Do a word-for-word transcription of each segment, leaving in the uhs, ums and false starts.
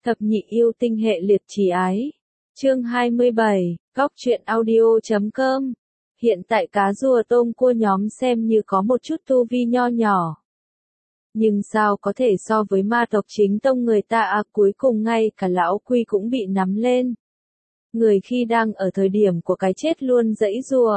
Thập nhị yêu tinh hệ liệt trì ái. Chương hai mươi bảy, Góc truyện audio chấm com. Hiện tại cá rùa tôm cua nhóm xem như có một chút tu vi nho nhỏ. Nhưng sao có thể so với ma tộc chính tông người ta à, cuối cùng ngay cả lão Quy cũng bị nắm lên. Người khi đang ở thời điểm của cái chết luôn giãy giụa.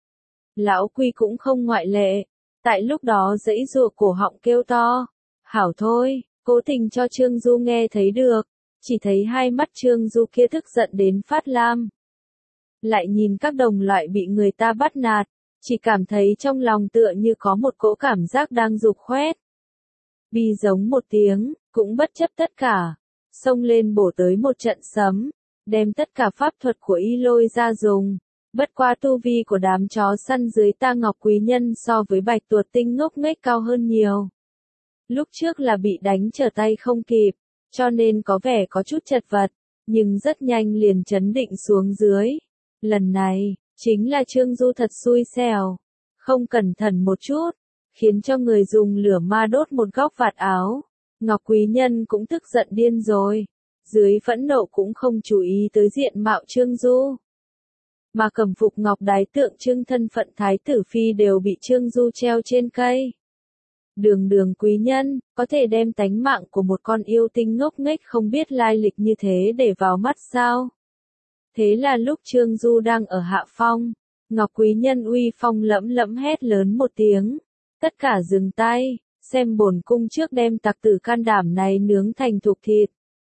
Lão Quy cũng không ngoại lệ. Tại lúc đó giãy giụa cổ họng kêu to. Hảo thôi, cố tình cho Trương Du nghe thấy được. Chỉ thấy hai mắt Trương Du kia tức giận đến phát lam. Lại nhìn các đồng loại bị người ta bắt nạt. Chỉ cảm thấy trong lòng tựa như có một cỗ cảm giác đang rục khoét. Bi giống một tiếng, cũng bất chấp tất cả. Xông lên bổ tới một trận sấm. Đem tất cả pháp thuật của y lôi ra dùng. Bất qua tu vi của đám chó săn dưới ta Ngọc Quý Nhân so với Bạch Tuột Tinh ngốc nghếch cao hơn nhiều. Lúc trước là bị đánh trở tay không kịp, cho nên có vẻ có chút chật vật, nhưng rất nhanh liền chấn định xuống dưới. Lần này, chính là Trương Du thật xui xẻo, không cẩn thận một chút, khiến cho người dùng lửa ma đốt một góc vạt áo. Ngọc Quý Nhân cũng tức giận điên rồi, dưới phẫn nộ cũng không chú ý tới diện mạo Trương Du. Mà cẩm phục ngọc đái tượng trưng thân phận thái tử phi đều bị Trương Du treo trên cây. Đường đường quý nhân, có thể đem tánh mạng của một con yêu tinh ngốc nghếch không biết lai lịch như thế để vào mắt sao? Thế là lúc Trương Du đang ở hạ phong, Ngọc Quý Nhân uy phong lẫm lẫm hét lớn một tiếng. Tất cả dừng tay, xem bổn cung trước đem tặc tử can đảm này nướng thành thục thịt.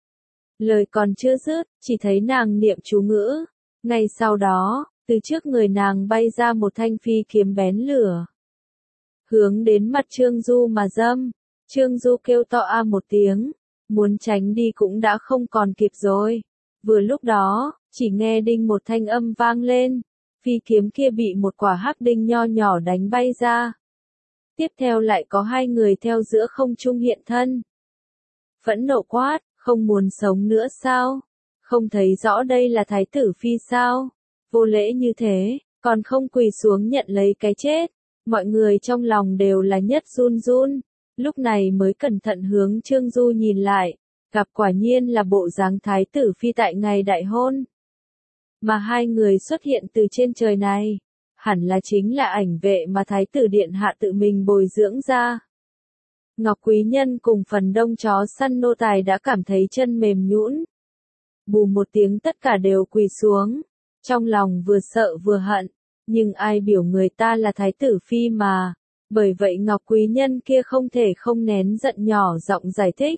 Lời còn chưa dứt, chỉ thấy nàng niệm chú ngữ. Ngay sau đó, từ trước người nàng bay ra một thanh phi kiếm bén lửa. Hướng đến mặt Trương Du mà dâm. Trương Du kêu to a một tiếng. Muốn tránh đi cũng đã không còn kịp rồi. Vừa lúc đó, chỉ nghe đinh một thanh âm vang lên. Phi kiếm kia bị một quả hắc đinh nho nhỏ đánh bay ra. Tiếp theo lại có hai người theo giữa không trung hiện thân. Phẫn nộ quát, không muốn sống nữa sao? Không thấy rõ đây là thái tử phi sao? Vô lễ như thế, còn không quỳ xuống nhận lấy cái chết. Mọi người trong lòng đều là nhất run run. Lúc này mới cẩn thận hướng Trương Du nhìn lại. Gặp quả nhiên là bộ dáng thái tử phi tại ngày đại hôn. Mà hai người xuất hiện từ trên trời này. Hẳn là chính là ảnh vệ mà thái tử điện hạ tự mình bồi dưỡng ra. Ngọc Quý Nhân cùng phần đông chó săn nô tài đã cảm thấy chân mềm nhũn. Bù một tiếng tất cả đều quỳ xuống. Trong lòng vừa sợ vừa hận. Nhưng ai biểu người ta là thái tử phi mà. Bởi vậy Ngọc Quý Nhân kia không thể không nén giận nhỏ giọng giải thích.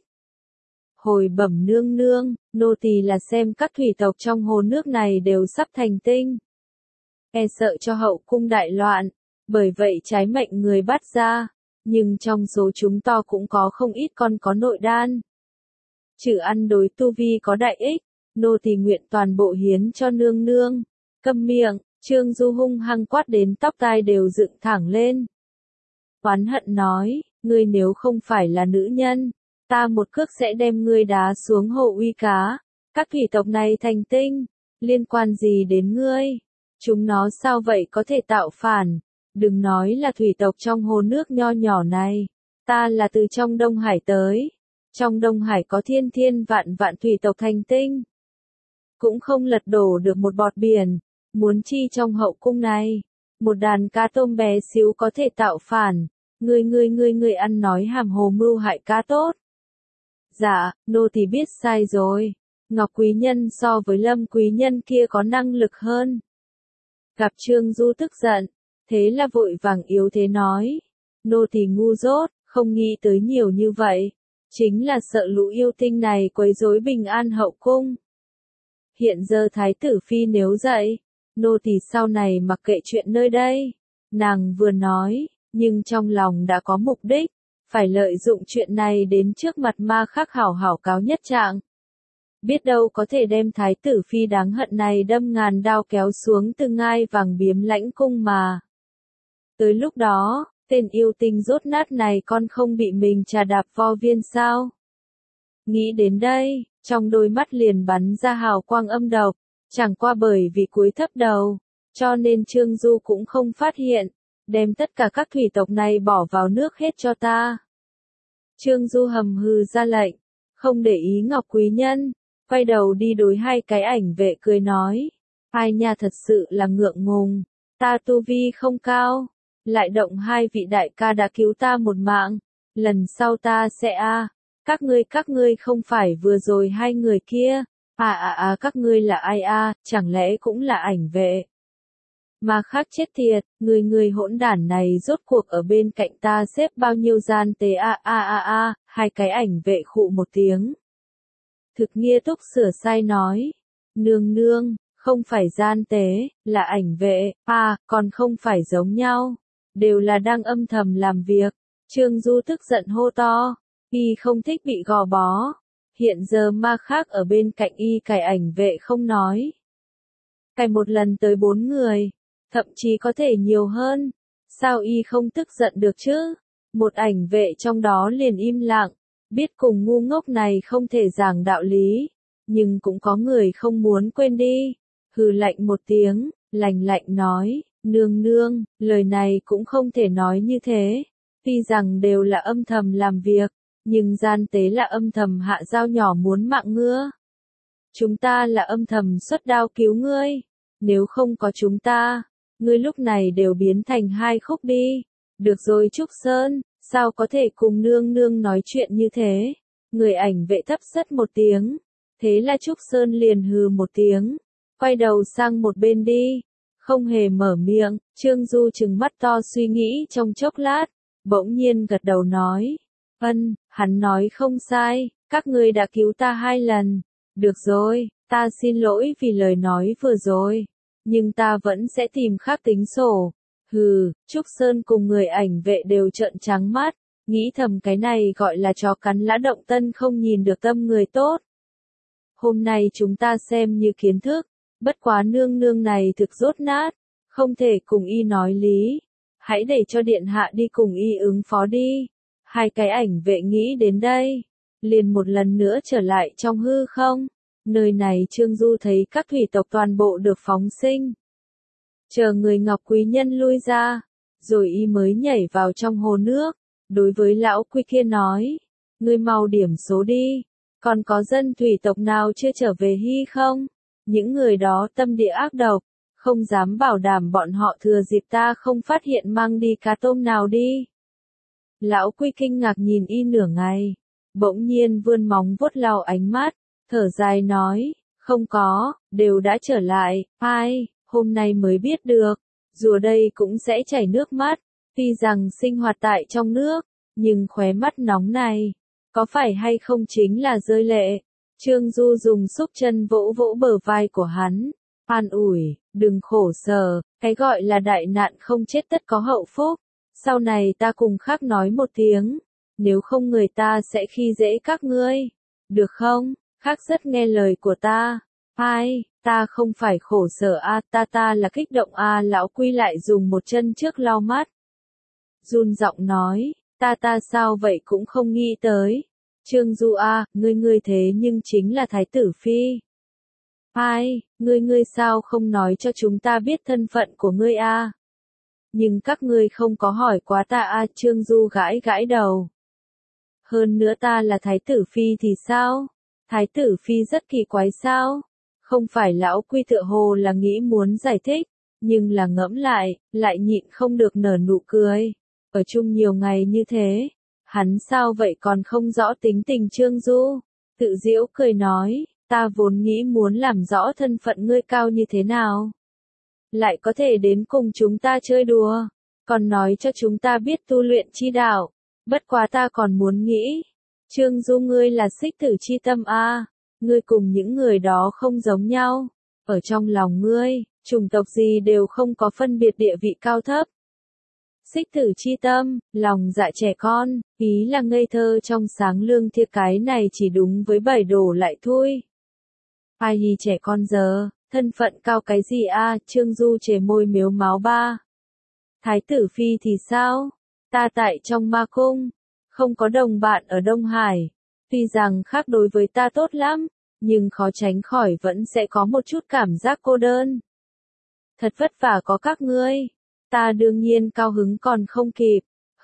Hồi bẩm nương nương, nô tỳ là xem các thủy tộc trong hồ nước này đều sắp thành tinh. E sợ cho hậu cung đại loạn. Bởi vậy trái mệnh người bắt ra. Nhưng trong số chúng to cũng có không ít con có nội đan. Trừ ăn đối tu vi có đại ích. Nô tỳ nguyện toàn bộ hiến cho nương nương. Câm miệng. Trương Du hung hăng quát đến tóc tai đều dựng thẳng lên. Oán hận nói, ngươi nếu không phải là nữ nhân, ta một cước sẽ đem ngươi đá xuống hồ uy cá. Các thủy tộc này thành tinh, liên quan gì đến ngươi? Chúng nó sao vậy có thể tạo phản? Đừng nói là thủy tộc trong hồ nước nho nhỏ này, ta là từ trong Đông Hải tới. Trong Đông Hải có thiên thiên vạn vạn thủy tộc thành tinh. Cũng không lật đổ được một bọt biển. Muốn chi trong hậu cung này, một đàn cá tôm bé xíu có thể tạo phản, ngươi ngươi ngươi ngươi ăn nói hàm hồ mưu hại cá tốt. Dạ, nô tỳ biết sai rồi, Ngọc Quý Nhân so với Lâm Quý Nhân kia có năng lực hơn. Gặp Trương Du tức giận, thế là vội vàng yếu thế nói, nô tỳ ngu dốt, không nghĩ tới nhiều như vậy, chính là sợ lũ yêu tinh này quấy rối bình an hậu cung. Hiện giờ thái tử phi nếu dậy, nô tỳ sau này mặc kệ chuyện nơi đây. Nàng vừa nói, nhưng trong lòng đã có mục đích, phải lợi dụng chuyện này đến trước mặt ma khắc hảo hảo cáo nhất trạng. Biết đâu có thể đem thái tử phi đáng hận này đâm ngàn đao kéo xuống từ ngai vàng biếm lãnh cung mà. Tới lúc đó, tên yêu tinh rốt nát này con không bị mình trà đạp vo viên sao? Nghĩ đến đây, trong đôi mắt liền bắn ra hào quang âm độc. Chẳng qua bởi vì cúi thấp đầu, cho nên Trương Du cũng không phát hiện, đem tất cả các thủy tộc này bỏ vào nước hết cho ta. Trương Du hầm hừ ra lệnh, không để ý Ngọc Quý Nhân, quay đầu đi đối hai cái ảnh vệ cười nói. Ai nha, thật sự là ngượng ngùng, ta tu vi không cao, lại động hai vị đại ca đã cứu ta một mạng, lần sau ta sẽ a. Các ngươi các ngươi không phải vừa rồi hai người kia, à à à các ngươi là ai a, chẳng lẽ cũng là ảnh vệ? Mà khác chết thiệt, người người hỗn đản này rốt cuộc ở bên cạnh ta xếp bao nhiêu gian tế a a a a, hai cái ảnh vệ khụ một tiếng. Thực nghiêm túc sửa sai nói, nương nương, không phải gian tế, là ảnh vệ, à, còn không phải giống nhau, đều là đang âm thầm làm việc. Trương Du tức giận hô to, y không thích bị gò bó, hiện giờ ma khác ở bên cạnh y cài ảnh vệ không nói. Cài một lần tới bốn người, thậm chí có thể nhiều hơn, sao y không tức giận được chứ? Một ảnh vệ trong đó liền im lặng, biết cùng ngu ngốc này không thể giảng đạo lý, nhưng cũng có người không muốn quên đi, hừ lạnh một tiếng, lạnh lạnh nói, nương nương, lời này cũng không thể nói như thế, tuy rằng đều là âm thầm làm việc, nhưng gian tế là âm thầm hạ dao nhỏ muốn mạng ngưa. Chúng ta là âm thầm xuất đao cứu ngươi, nếu không có chúng ta, ngươi lúc này đều biến thành hai khúc đi. Được rồi Trúc Sơn, sao có thể cùng nương nương nói chuyện như thế? Người ảnh vệ thấp sất một tiếng, thế là Trúc Sơn liền hừ một tiếng, quay đầu sang một bên đi, không hề mở miệng. Trương Du trừng mắt to suy nghĩ trong chốc lát, bỗng nhiên gật đầu nói, ân, hắn nói không sai, các ngươi đã cứu ta hai lần, được rồi, ta xin lỗi vì lời nói vừa rồi, nhưng ta vẫn sẽ tìm khác tính sổ. Hừ, Trúc Sơn cùng người ảnh vệ đều trợn trắng mắt, nghĩ thầm cái này gọi là chó cắn lã động tân không nhìn được tâm người tốt. Hôm nay chúng ta xem như kiến thức, bất quá nương nương này thực rốt nát, không thể cùng y nói lý, hãy để cho điện hạ đi cùng y ứng phó đi. Hai cái ảnh vệ nghĩ đến đây, liền một lần nữa trở lại trong hư không, nơi này Trương Du thấy các thủy tộc toàn bộ được phóng sinh. Chờ người Ngọc Quý Nhân lui ra, rồi y mới nhảy vào trong hồ nước, đối với lão Quy kia nói, ngươi mau điểm số đi, còn có dân thủy tộc nào chưa trở về hy không? Những người đó tâm địa ác độc, không dám bảo đảm bọn họ thừa dịp ta không phát hiện mang đi cá tôm nào đi. Lão Quy kinh ngạc nhìn y nửa ngày, bỗng nhiên vươn móng vuốt lau ánh mắt, thở dài nói, không có, đều đã trở lại, ai, hôm nay mới biết được, rùa đây cũng sẽ chảy nước mắt, tuy rằng sinh hoạt tại trong nước, nhưng khóe mắt nóng này, có phải hay không chính là rơi lệ. Trương Du dùng xúc chân vỗ vỗ bờ vai của hắn, an ủi, đừng khổ sở, cái gọi là đại nạn không chết tất có hậu phúc, sau này ta cùng khác nói một tiếng, nếu không người ta sẽ khi dễ các ngươi, được không? Khác rất nghe lời của ta, ai, ta không phải khổ sở a, ta ta là kích động a. Lão Quy lại dùng một chân trước lau mắt, run giọng nói, ta ta sao vậy cũng không nghĩ tới. Trương Du a, ngươi ngươi thế nhưng chính là Thái tử Phi. Ai, ngươi ngươi sao không nói cho chúng ta biết thân phận của ngươi a? Nhưng các ngươi không có hỏi quá ta a. Trương Du gãi gãi đầu. Hơn nữa ta là Thái tử Phi thì sao? Thái tử Phi rất kỳ quái sao? Không phải lão Quy tựa hồ là nghĩ muốn giải thích, nhưng là ngẫm lại, lại nhịn không được nở nụ cười. Ở chung nhiều ngày như thế, hắn sao vậy còn không rõ tính tình Trương Du? Tự giễu cười nói, ta vốn nghĩ muốn làm rõ thân phận ngươi cao như thế nào. Lại có thể đến cùng chúng ta chơi đùa, còn nói cho chúng ta biết tu luyện chi đạo. Bất quá ta còn muốn nghĩ, Trương Du ngươi là xích tử chi tâm a, ngươi cùng những người đó không giống nhau, ở trong lòng ngươi, chủng tộc gì đều không có phân biệt địa vị cao thấp. Xích tử chi tâm, lòng dạ trẻ con, ý là ngây thơ trong sáng lương thiệt, cái này chỉ đúng với bảy đồ lại thôi. Ai hi trẻ con giờ, thân phận cao cái gì a? Trương Du chề môi mếu máo ba. Thái tử Phi thì sao? Ta tại trong ma cung, không có đồng bạn ở Đông Hải, tuy rằng khác đối với ta tốt lắm, nhưng khó tránh khỏi vẫn sẽ có một chút cảm giác cô đơn. Thật vất vả có các ngươi, ta đương nhiên cao hứng còn không kịp,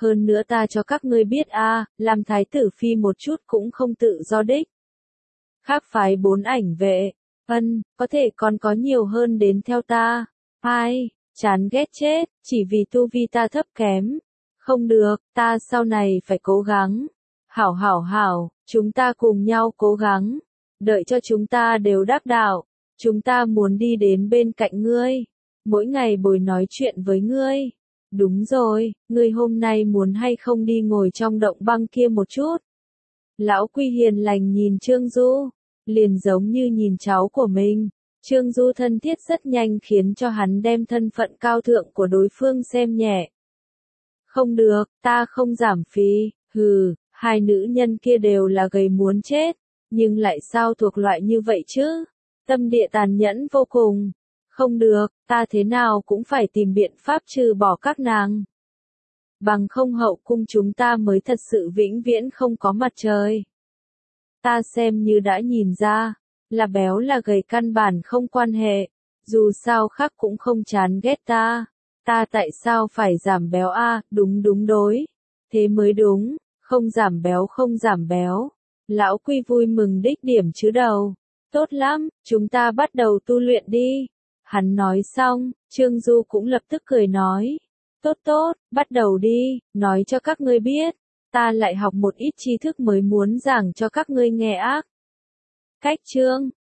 Hơn nữa ta cho các ngươi biết a, làm thái tử phi một chút cũng không tự do đích. Khác phái bốn ảnh vệ, ân, có thể còn có nhiều hơn đến theo ta. Ai, chán ghét chết, chỉ vì tu vi ta thấp kém. Không được, ta sau này phải cố gắng. Hảo hảo hảo, chúng ta cùng nhau cố gắng. Đợi cho chúng ta đều đắc đạo. Chúng ta muốn đi đến bên cạnh ngươi. Mỗi ngày bồi nói chuyện với ngươi. Đúng rồi, ngươi hôm nay muốn hay không đi ngồi trong động băng kia một chút. Lão Quy hiền lành nhìn Trương Du, liền giống như nhìn cháu của mình. Trương Du thân thiết rất nhanh khiến cho hắn đem thân phận cao thượng của đối phương xem nhẹ. Không được, ta không giảm phí, hừ, hai nữ nhân kia đều là gầy muốn chết, nhưng lại sao thuộc loại như vậy chứ? Tâm địa tàn nhẫn vô cùng. Không được, ta thế nào cũng phải tìm biện pháp trừ bỏ các nàng. Bằng không hậu cung chúng ta mới thật sự vĩnh viễn không có mặt trời. Ta xem như đã nhìn ra, là béo là gầy căn bản không quan hệ, dù sao khác cũng không chán ghét ta. Ta tại sao phải giảm béo a? À, đúng đúng đối. Thế mới đúng, không giảm béo không giảm béo. Lão Quy vui mừng đích điểm chứ đầu. Tốt lắm, chúng ta bắt đầu tu luyện đi. Hắn nói xong, Trương Du cũng lập tức cười nói. Tốt tốt, bắt đầu đi, nói cho các ngươi biết. Ta lại học một ít tri thức mới muốn giảng cho các ngươi nghe ác. Cách chương